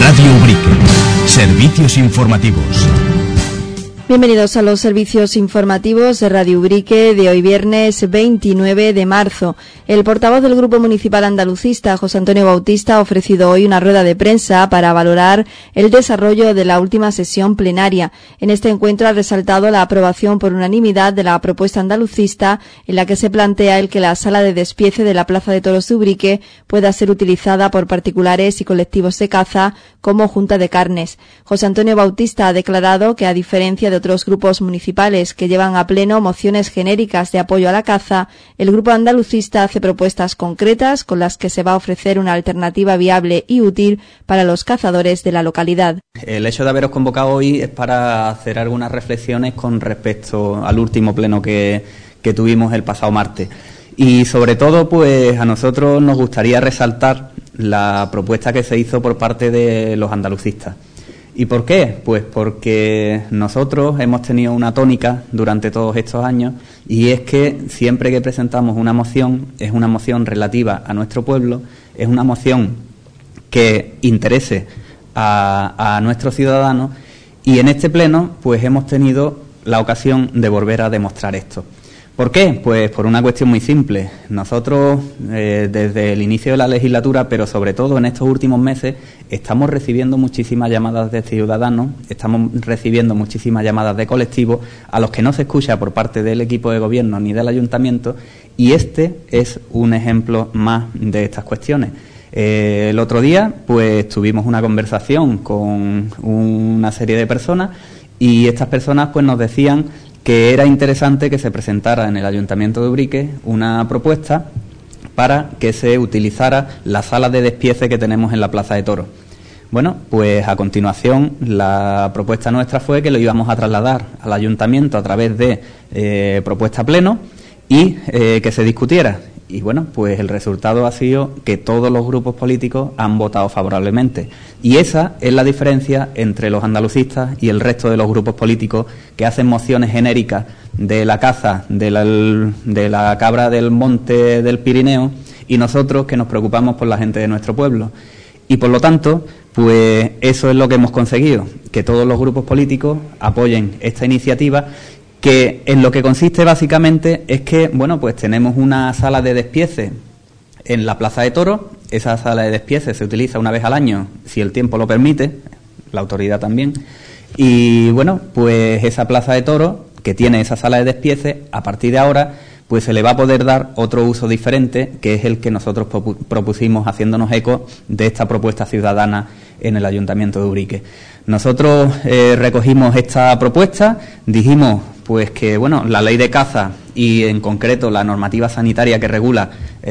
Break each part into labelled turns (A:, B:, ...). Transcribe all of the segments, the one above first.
A: Radio Ubrique. Servicios informativos.
B: Bienvenidos a los servicios informativos de Radio Ubrique de hoy viernes 29 de marzo. El portavoz del Grupo Municipal Andalucista, José Antonio Bautista, ha ofrecido hoy una rueda de prensa para valorar el desarrollo de la última sesión plenaria. En este encuentro ha resaltado la aprobación por unanimidad de la propuesta andalucista en la que se plantea el que la sala de despiece de la Plaza de Toros de Ubrique pueda ser utilizada por particulares y colectivos de caza como junta de carnes. José Antonio Bautista ha declarado que, a diferencia de otros grupos municipales que llevan a pleno mociones genéricas de apoyo a la caza, el grupo andalucista hace propuestas concretas con las que se va a ofrecer una alternativa viable y útil para los cazadores de la localidad.
C: El hecho de haberos convocado hoy es para hacer algunas reflexiones con respecto al último pleno que tuvimos el pasado martes. Y sobre todo, pues a nosotros nos gustaría resaltar la propuesta que se hizo por parte de los andalucistas. ¿Y por qué? Pues porque nosotros hemos tenido una tónica durante todos estos años, y es que siempre que presentamos una moción, es una moción relativa a nuestro pueblo, es una moción que interese a nuestros ciudadanos, y en este pleno pues hemos tenido la ocasión de volver a demostrar esto. ¿Por qué? Pues por una cuestión muy simple. Nosotros, desde el inicio de la legislatura, pero sobre todo en estos últimos meses, estamos recibiendo muchísimas llamadas de ciudadanos, estamos recibiendo muchísimas llamadas de colectivos a los que no se escucha por parte del equipo de gobierno ni del ayuntamiento, y este es un ejemplo más de estas cuestiones. El otro día, pues tuvimos una conversación con una serie de personas, y estas personas pues nos decían que era interesante que se presentara en el Ayuntamiento de Ubrique una propuesta para que se utilizara la sala de despiece que tenemos en la Plaza de Toros. Bueno, pues a continuación la propuesta nuestra fue que lo íbamos a trasladar al Ayuntamiento a través de propuesta pleno y que se discutiera. Y bueno, pues el resultado ha sido que todos los grupos políticos han votado favorablemente. Y esa es la diferencia entre los andalucistas y el resto de los grupos políticos que hacen mociones genéricas de la caza, de la cabra del monte del Pirineo, y nosotros que nos preocupamos por la gente de nuestro pueblo. Y por lo tanto, pues eso es lo que hemos conseguido, que todos los grupos políticos apoyen esta iniciativa, que en lo que consiste básicamente es que, bueno, pues tenemos una sala de despiece en la Plaza de Toros. Esa sala de despiece se utiliza una vez al año, si el tiempo lo permite, la autoridad también. Y bueno, pues esa Plaza de Toros, que tiene esa sala de despiece, a partir de ahora, pues se le va a poder dar otro uso diferente, que es el que nosotros propusimos haciéndonos eco de esta propuesta ciudadana en el Ayuntamiento de Ubrique. Nosotros recogimos esta propuesta, dijimos pues que bueno, la ley de caza y en concreto la normativa sanitaria que regula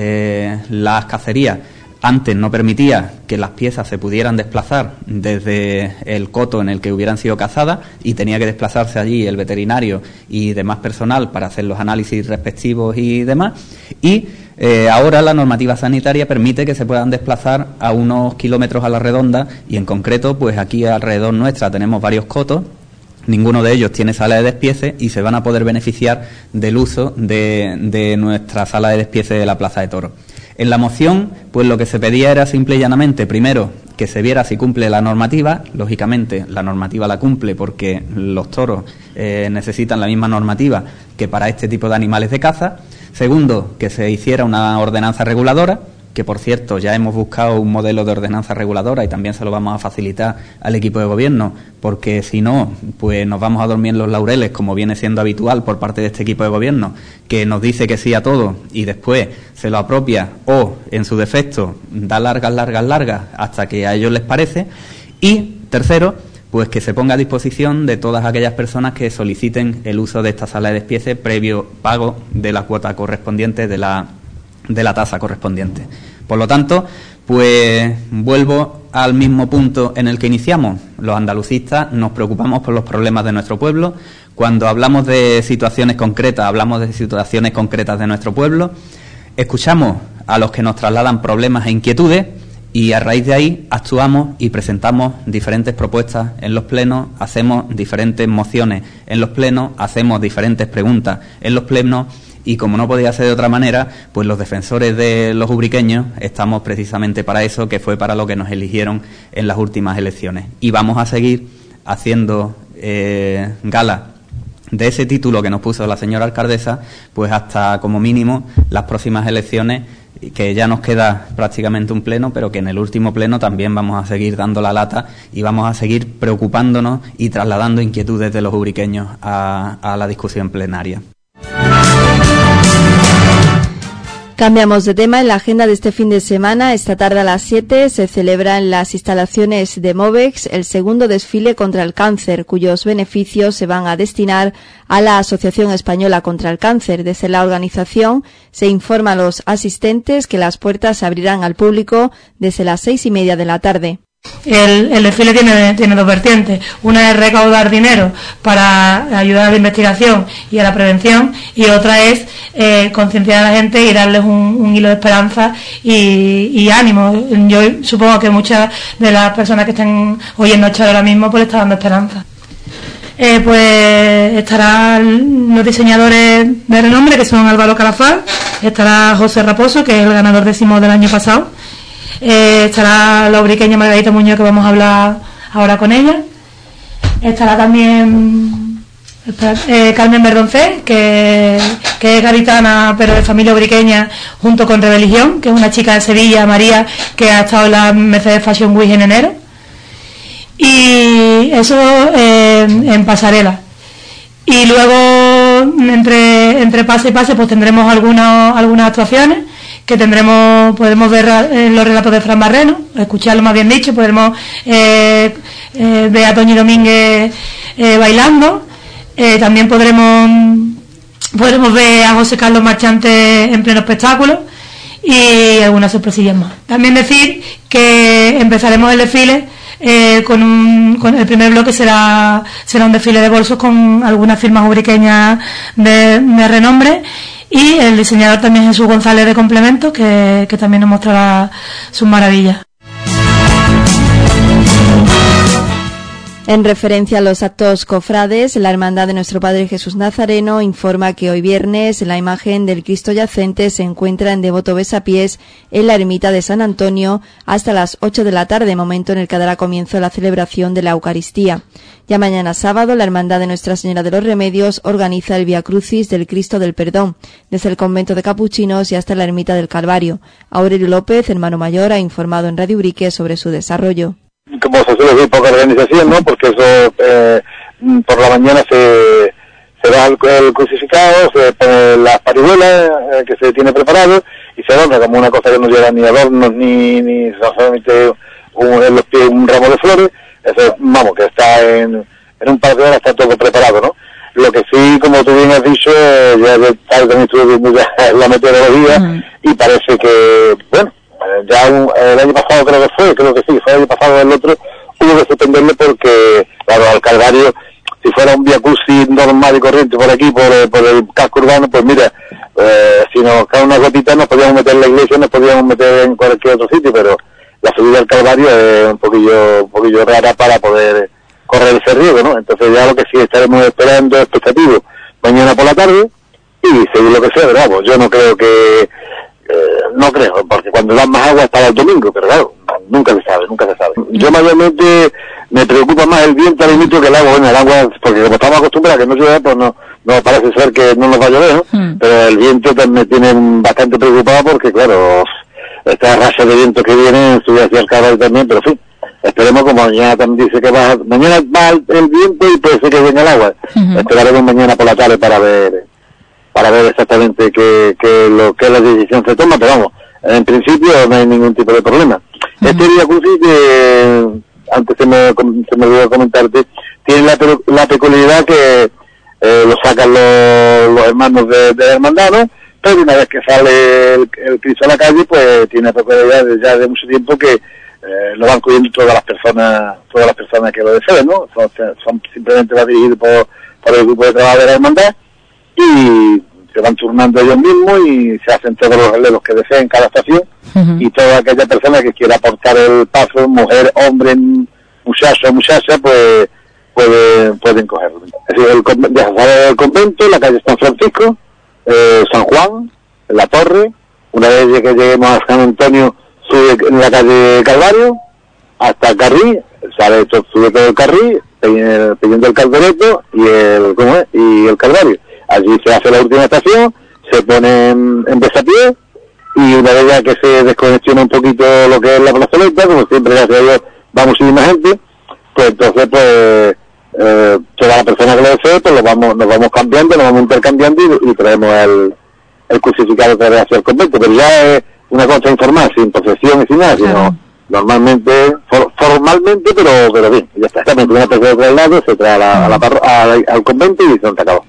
C: las cacerías antes no permitía que las piezas se pudieran desplazar desde el coto en el que hubieran sido cazadas, y tenía que desplazarse allí el veterinario y demás personal para hacer los análisis respectivos y demás. Y ahora la normativa sanitaria permite que se puedan desplazar a unos kilómetros a la redonda, y en concreto pues aquí alrededor nuestra tenemos varios cotos. Ninguno de ellos tiene sala de despiece y se van a poder beneficiar del uso de nuestra sala de despiece de la Plaza de Toros. En la moción, pues lo que se pedía era simple y llanamente, primero, que se viera si cumple la normativa. Lógicamente, la normativa la cumple porque los toros necesitan la misma normativa que para este tipo de animales de caza. Segundo, que se hiciera una ordenanza reguladora, que por cierto ya hemos buscado un modelo de ordenanza reguladora y también se lo vamos a facilitar al equipo de gobierno, porque si no, pues nos vamos a dormir en los laureles, como viene siendo habitual por parte de este equipo de gobierno, que nos dice que sí a todo y después se lo apropia o, en su defecto, da largas hasta que a ellos les parece. Y tercero, pues que se ponga a disposición de todas aquellas personas que soliciten el uso de esta sala de despiece previo pago de la cuota correspondiente de la tasa correspondiente. Por lo tanto, pues vuelvo al mismo punto en el que iniciamos. Los andalucistas nos preocupamos por los problemas de nuestro pueblo. Cuando hablamos de situaciones concretas, hablamos de situaciones concretas de nuestro pueblo. Escuchamos a los que nos trasladan problemas e inquietudes, y a raíz de ahí actuamos y presentamos diferentes propuestas en los plenos, hacemos diferentes mociones en los plenos, hacemos diferentes preguntas en los plenos, y como no podía ser de otra manera, pues los defensores de los ubriqueños estamos precisamente para eso, que fue para lo que nos eligieron en las últimas elecciones. Y vamos a seguir haciendo gala de ese título que nos puso la señora alcaldesa, pues hasta como mínimo las próximas elecciones, que ya nos queda prácticamente un pleno, pero que en el último pleno también vamos a seguir dando la lata y vamos a seguir preocupándonos y trasladando inquietudes de los ubriqueños a la discusión plenaria.
B: Cambiamos de tema. En la agenda de este fin de semana, esta tarde a las 7, se celebra en las instalaciones de Movex el segundo desfile contra el cáncer, cuyos beneficios se van a destinar a la Asociación Española contra el Cáncer. Desde la organización se informa a los asistentes que las puertas se abrirán al público desde las 6:30 de la tarde.
D: El desfile tiene dos vertientes. Una es recaudar dinero para ayudar a la investigación y a la prevención, y otra es concienciar a la gente y darles un hilo de esperanza y ánimo. Yo supongo que muchas de las personas que estén oyendo esto ahora mismo pues están dando esperanza. Pues estarán los diseñadores de renombre, que son Álvaro Calafat, estará José Raposo, que es el ganador 10º del año pasado. Estará la ubriqueña Margarita Muñoz, que vamos a hablar ahora con ella. Estará también Carmen Verdoncé, que es gaditana pero de familia ubriqueña, junto con Rebeligión, que es una chica de Sevilla, María, que ha estado en la Mercedes Fashion Week en enero. Y eso en pasarela. Y luego entre pase y pase pues tendremos algunas actuaciones que podemos ver los relatos de Fran Barreno, escucharlo más bien dicho, podremos ver a Toñi Domínguez bailando, también podremos ver a José Carlos Marchante en pleno espectáculo y algunas sorpresillas más. También decir que empezaremos el desfile con el primer bloque será un desfile de bolsos con algunas firmas ubriqueñas de renombre. Y el diseñador también Jesús González de Complementos, que también nos mostrará sus maravillas.
B: En referencia a los actos cofrades, la Hermandad de Nuestro Padre Jesús Nazareno informa que hoy viernes la imagen del Cristo yacente se encuentra en devoto besapiés en la ermita de San Antonio hasta las 8 de la tarde, momento en el que dará comienzo la celebración de la Eucaristía. Ya mañana sábado, la Hermandad de Nuestra Señora de los Remedios organiza el Vía Crucis del Cristo del Perdón, desde el convento de Capuchinos y hasta la ermita del Calvario. Aurelio López, hermano mayor, ha informado en Radio Ubrique sobre su desarrollo.
E: Como se suele decir, poca organización, ¿no? Porque eso, por la mañana se da el crucificado, se pone las parihuelas que se tiene preparado y se adorna como una cosa que no lleva ni adornos ni solamente en los pies un ramo de flores. Eso, vamos, que está en un par de horas está todo preparado, ¿no? Lo que sí, como tú bien has dicho, ya también estuve viendo ya la meteorología y parece que, bueno, ya el año pasado creo que sí, fue el año pasado el otro, hubo que suspenderle porque, claro, al Calvario, si fuera un Vía Crucis normal y corriente por aquí, por el casco urbano, pues mira, si nos cae una gotita nos podíamos meter en la iglesia, nos podíamos meter en cualquier otro sitio, pero la subida al Calvario es un poquillo rara para poder correr ese riesgo, ¿no? Entonces ya lo que sí estaremos esperando, expectativos, mañana por la tarde y seguir lo que sea, ¿verdad? Pues yo no creo que... no creo, porque cuando dan más agua hasta el domingo, pero claro, nunca se sabe. Yo mayormente me preocupa más el viento al inicio que el agua. Bueno, el agua, porque como estamos acostumbrados a que no llueve, pues no parece ser que no nos va a llover, ¿no? Pero el viento también me tiene bastante preocupado porque, claro, esta racha de viento que viene sube hacia el Calvario también, pero en fin, esperemos, como mañana también dice que mañana va el viento y puede ser que venga el agua. Esperaremos mañana por la tarde para ver exactamente qué la decisión se toma, pero vamos, en principio no hay ningún tipo de problema. Este Vía Crucis, antes se me olvidó comentarte, tiene la peculiaridad que lo sacan los hermanos de la hermandad, ¿no? Pero una vez que sale el Cristo a la calle, pues tiene la peculiaridad ya de mucho tiempo que lo van cubriendo todas las personas que lo deseen, ¿no? Son simplemente va dirigido por el grupo de trabajo de la hermandad y se van turnando ellos mismos y se hacen todos los relevos que deseen cada estación y toda aquella persona que quiera aportar el paso, mujer, hombre, muchacho, muchacha, pues pueden cogerlo. Es decir, el convento, la calle San Francisco, San Juan, La Torre. Una vez que lleguemos a San Antonio, sube en la calle Calvario hasta Carril, sube todo el Carril, pidiendo el Caldereto y el Calvario. Allí se hace la última estación, se pone en besapié, y una vez ya que se descongestiona un poquito lo que es la plazoleta, como siempre, gracias a Dios, va muchísima gente, pues entonces toda la persona que lo desee, pues nos vamos cambiando, nos vamos intercambiando y traemos el crucificado otra vez hacia el convento. Pero ya es una cosa informal, sin procesión y sin nada, sino normalmente, formalmente, pero bien, ya está. También una persona de otro lado, se trae al convento y se acabó.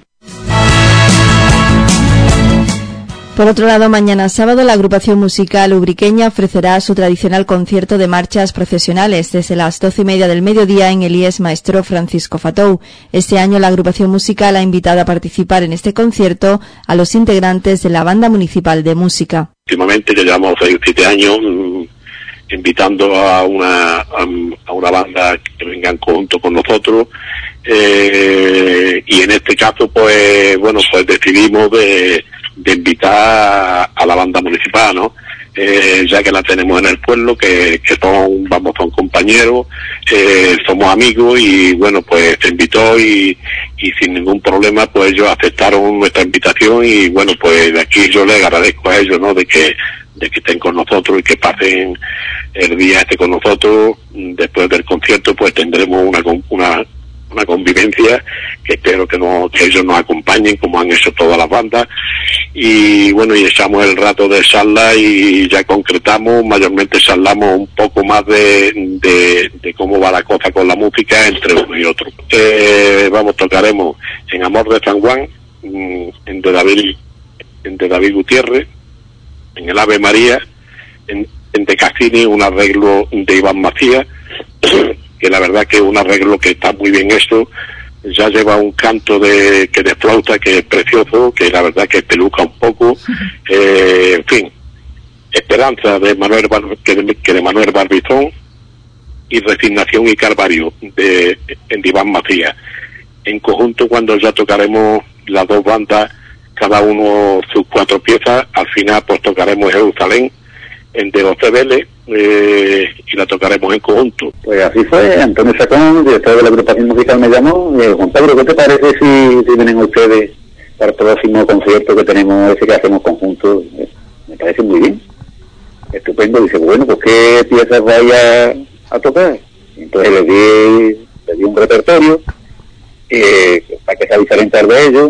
B: Por otro lado, mañana sábado la agrupación musical ubriqueña ofrecerá su tradicional concierto de marchas procesionales desde las 12:30 del mediodía en el IES Maestro Francisco Fatou. Este año la agrupación musical ha invitado a participar en este concierto a los integrantes de la Banda Municipal de Música.
F: Últimamente ya llevamos 6 o 7 años invitando a una banda que venga en conjunto con nosotros, y en este caso pues decidimos de invitar a la banda municipal, ¿no? Ya que la tenemos en el pueblo, que son compañeros, somos amigos, y bueno, pues se invitó y sin ningún problema pues ellos aceptaron nuestra invitación, y bueno, pues de aquí yo les agradezco a ellos, ¿no? de que estén con nosotros y que pasen el día con nosotros. Después del concierto pues tendremos una convivencia que espero que ellos nos acompañen como han hecho todas las bandas, y bueno, y echamos el rato de charla y ya concretamos, mayormente charlamos un poco más de cómo va la cosa con la música entre uno y otro. Tocaremos en Amor de San Juan, en de David Gutiérrez, en el Ave María, en de Cassini, un arreglo de Iván Macías, que la verdad que es un arreglo que está muy bien hecho. Ya lleva un canto de flauta que es precioso, que la verdad que peluca un poco. En fin, Esperanza de Manuel Barbizón, y Resignación y Calvario de Iván Macías. En conjunto, cuando ya tocaremos las dos bandas, cada uno sus 4 piezas, al final pues tocaremos Jerusalén de los Cebeles, y la tocaremos en conjunto.
E: Pues así fue. Antonio Sacón, director de la agrupación musical, me llamó y dijo: Juan Pedro, ¿qué te parece si vienen ustedes para el próximo concierto que tenemos, ese que hacemos conjunto? Me parece muy bien, estupendo. Dice: bueno, pues ¿qué piezas vaya a tocar? Entonces le di un repertorio para que sea diferente al de ellos,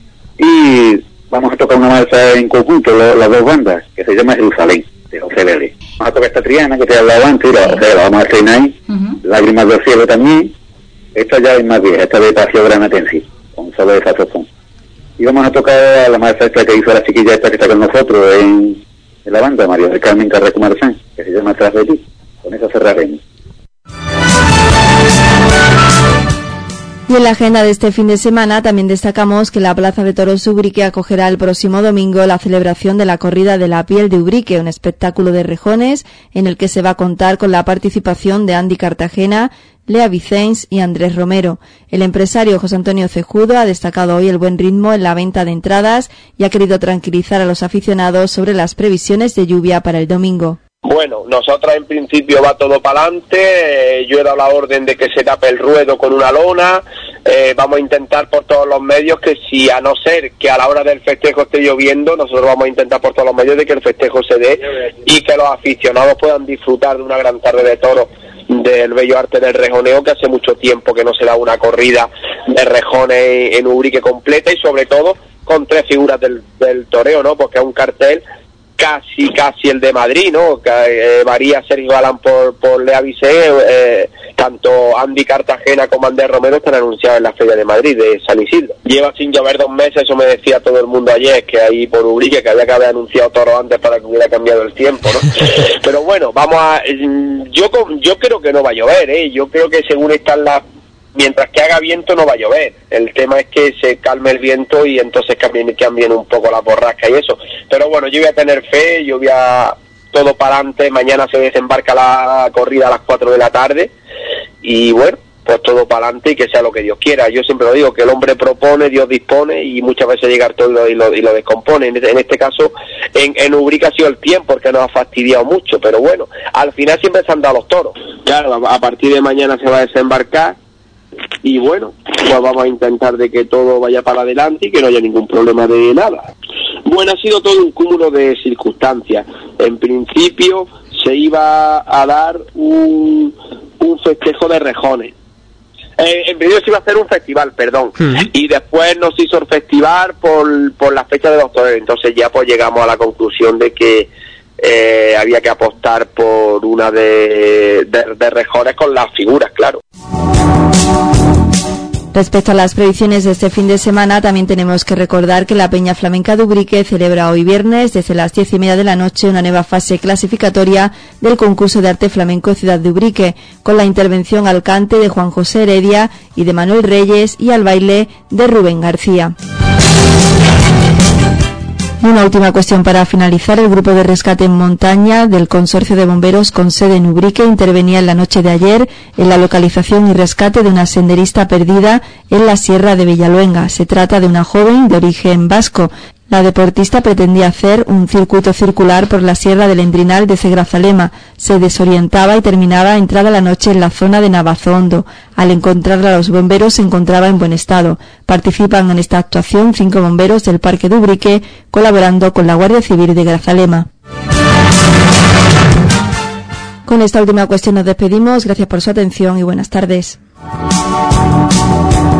E: y vamos a tocar una marcha en conjunto, las dos bandas, que se llama Jerusalén, de José Vélez. Vamos a tocar esta Triana que te he hablado antes, y la vamos a estrenar ahí. Lágrimas del cielo también. Esta ya es más vieja, esta de Pacio Granatense, con solo de saxofón. Y vamos a tocar la marcha esta que hizo la chiquilla esta que está con nosotros en la banda, María del Carmen Carreco Marzán, que se llama Tras de ti. Con eso cerraremos.
B: Y en la agenda de este fin de semana también destacamos que la Plaza de Toros Ubrique acogerá el próximo domingo la celebración de la Corrida de la Piel de Ubrique, un espectáculo de rejones en el que se va a contar con la participación de Andy Cartagena, Lea Vicens y Andrés Romero. El empresario José Antonio Cejudo ha destacado hoy el buen ritmo en la venta de entradas y ha querido tranquilizar a los aficionados sobre las previsiones de lluvia para el domingo.
G: Bueno, nosotros en principio va todo para adelante. Yo he dado la orden de que se tape el ruedo con una lona. Vamos a intentar por todos los medios que, si a no ser que a la hora del festejo esté lloviendo, nosotros vamos a intentar por todos los medios de que el festejo se dé y que los aficionados puedan disfrutar de una gran tarde de toros, del bello arte del rejoneo, que hace mucho tiempo que no se da una corrida de rejones en Ubrique completa, y sobre todo con 3 figuras del toreo, ¿no? Porque es un cartel casi el de Madrid, ¿no? Varía Sergio Galán por Lea Vicens, tanto Andy Cartagena como Andrés Romero están anunciados en la Feria de Madrid de San Isidro. Lleva sin llover 2 meses, eso me decía todo el mundo ayer, que ahí por Ubrique, que había que haber anunciado toro antes para que hubiera cambiado el tiempo, ¿no? Pero bueno, yo creo que no va a llover, yo creo que según están mientras que haga viento no va a llover. El tema es que se calme el viento y entonces cambien un poco la borrasca y eso. Pero bueno, yo voy a tener fe, yo voy a todo para adelante. Mañana se desembarca la corrida a las 4 de la tarde y bueno, pues todo para adelante y que sea lo que Dios quiera. Yo siempre lo digo, que el hombre propone, Dios dispone, y muchas veces llega todo y lo descompone. En este caso, en Ubrique ha sido el tiempo porque nos ha fastidiado mucho, pero bueno, al final siempre se han dado los toros. Claro, a partir de mañana se va a desembarcar, y bueno, pues vamos a intentar de que todo vaya para adelante y que no haya ningún problema de nada. Bueno, ha sido todo un cúmulo de circunstancias. En principio se iba a dar un festejo de rejones. En principio se iba a hacer un festival, perdón, y después nos hizo el festival por la fecha de los toreros. Entonces ya pues llegamos a la conclusión de que había que apostar por una de rejones con las figuras, claro.
B: Respecto a las previsiones de este fin de semana, también tenemos que recordar que la Peña Flamenca de Ubrique celebra hoy viernes, desde las 10:30 de la noche, una nueva fase clasificatoria del concurso de arte flamenco Ciudad de Ubrique, con la intervención al cante de Juan José Heredia y de Manuel Reyes, y al baile de Rubén García. Una última cuestión para finalizar. El grupo de rescate en montaña del Consorcio de Bomberos con sede en Ubrique intervenía en la noche de ayer en la localización y rescate de una senderista perdida en la Sierra de Villaluenga. Se trata de una joven de origen vasco. La deportista pretendía hacer un circuito circular por la Sierra del Endrinal de Grazalema. Se desorientaba y terminaba entrada la noche en la zona de Navazondo. Al encontrarla, los bomberos se encontraba en buen estado. Participan en esta actuación 5 bomberos del Parque de Ubrique, colaborando con la Guardia Civil de Grazalema. Con esta última cuestión nos despedimos. Gracias por su atención y buenas tardes.